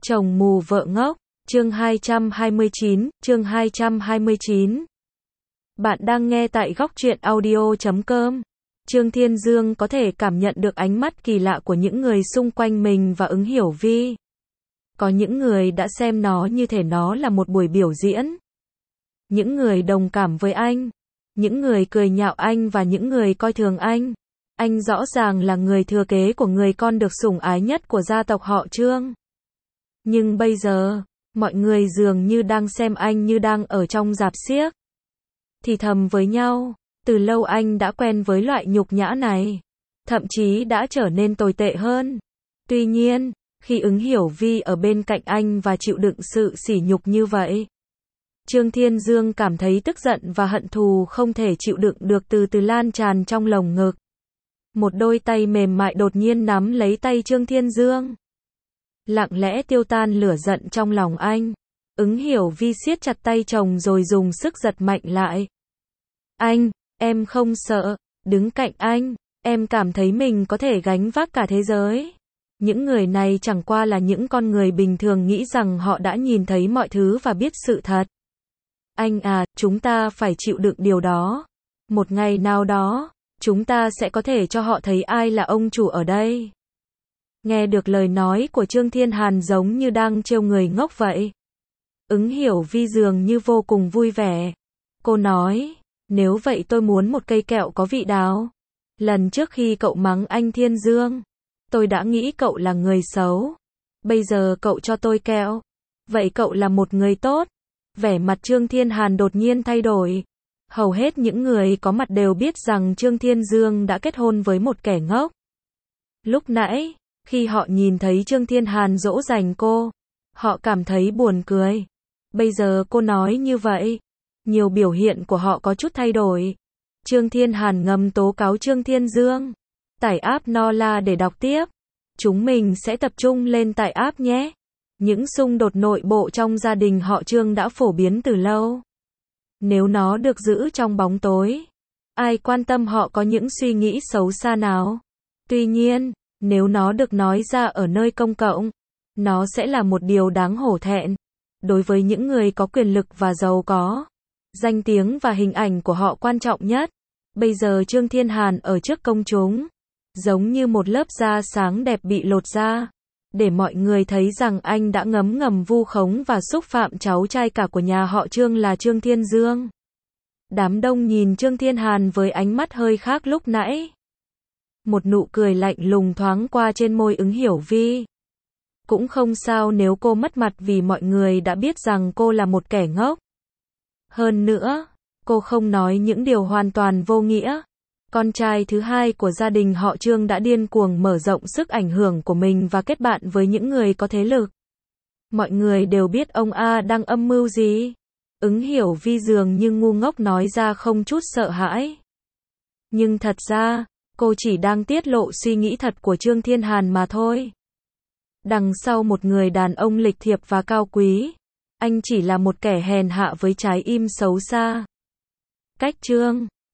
Chồng mù vợ ngốc, chương 229. Bạn đang nghe tại góc truyện audio.com. Trương Thiên Dương có thể cảm nhận được ánh mắt kỳ lạ của những người xung quanh mình và ứng hiểu vi. Có những người đã xem nó như thể nó là một buổi biểu diễn. Những người đồng cảm với anh. Những người cười nhạo anh và những người coi thường anh. Anh rõ ràng là người thừa kế của người con được sủng ái nhất của gia tộc họ Trương. Nhưng bây giờ, mọi người dường như đang xem anh như đang ở trong rạp xiếc. Thì thầm với nhau, từ lâu anh đã quen với loại nhục nhã này. Thậm chí đã trở nên tồi tệ hơn. Tuy nhiên, khi ứng hiểu vi ở bên cạnh anh và chịu đựng sự sỉ nhục như vậy, Trương Thiên Dương cảm thấy tức giận và hận thù không thể chịu đựng được từ từ lan tràn trong lồng ngực. Một đôi tay mềm mại đột nhiên nắm lấy tay Trương Thiên Dương. Lặng lẽ tiêu tan lửa giận trong lòng anh. Ứng hiểu vi siết chặt tay chồng rồi dùng sức giật mạnh lại. Anh, em không sợ, đứng cạnh anh, em cảm thấy mình có thể gánh vác cả thế giới. Những người này chẳng qua là những con người bình thường nghĩ rằng họ đã nhìn thấy mọi thứ và biết sự thật. Anh à, chúng ta phải chịu đựng điều đó. Một ngày nào đó, chúng ta sẽ có thể cho họ thấy ai là ông chủ ở đây. Nghe được lời nói của Trương Thiên Hàn giống như đang trêu người ngốc vậy. Ứng hiểu vi dường như vô cùng vui vẻ. Cô nói, nếu vậy tôi muốn một cây kẹo có vị đào. Lần trước khi cậu mắng anh Thiên Dương, tôi đã nghĩ cậu là người xấu. Bây giờ cậu cho tôi kẹo. Vậy cậu là một người tốt. Vẻ mặt Trương Thiên Hàn đột nhiên thay đổi. Hầu hết những người có mặt đều biết rằng Trương Thiên Dương đã kết hôn với một kẻ ngốc. Lúc nãy, khi họ nhìn thấy Trương Thiên Hàn dỗ dành cô, họ cảm thấy buồn cười. Bây giờ cô nói như vậy, nhiều biểu hiện của họ có chút thay đổi. Trương Thiên Hàn ngầm tố cáo Trương Thiên Dương. Tải app Nola để đọc tiếp. Chúng mình sẽ tập trung lên tải app nhé. Những xung đột nội bộ trong gia đình họ Trương đã phổ biến từ lâu. Nếu nó được giữ trong bóng tối, ai quan tâm họ có những suy nghĩ xấu xa nào. Tuy nhiên, nếu nó được nói ra ở nơi công cộng, nó sẽ là một điều đáng hổ thẹn. Đối với những người có quyền lực và giàu có, danh tiếng và hình ảnh của họ quan trọng nhất. Bây giờ Trương Thiên Hàn ở trước công chúng, giống như một lớp da sáng đẹp bị lột da, để mọi người thấy rằng anh đã ngấm ngầm vu khống và xúc phạm cháu trai cả của nhà họ Trương là Trương Thiên Dương. Đám đông nhìn Trương Thiên Hàn với ánh mắt hơi khác lúc nãy. Một nụ cười lạnh lùng thoáng qua trên môi ứng hiểu vi. Cũng không sao nếu cô mất mặt vì mọi người đã biết rằng cô là một kẻ ngốc. Hơn nữa, cô không nói những điều hoàn toàn vô nghĩa. Con trai thứ hai của gia đình họ Trương đã điên cuồng mở rộng sức ảnh hưởng của mình và kết bạn với những người có thế lực. Mọi người đều biết ông A đang âm mưu gì. Ứng hiểu vi dường như ngu ngốc nói ra không chút sợ hãi. Nhưng thật ra, cô chỉ đang tiết lộ suy nghĩ thật của Trương Thiên Hàn mà thôi. Đằng sau một người đàn ông lịch thiệp và cao quý, anh chỉ là một kẻ hèn hạ với trái im xấu xa. Cách Trương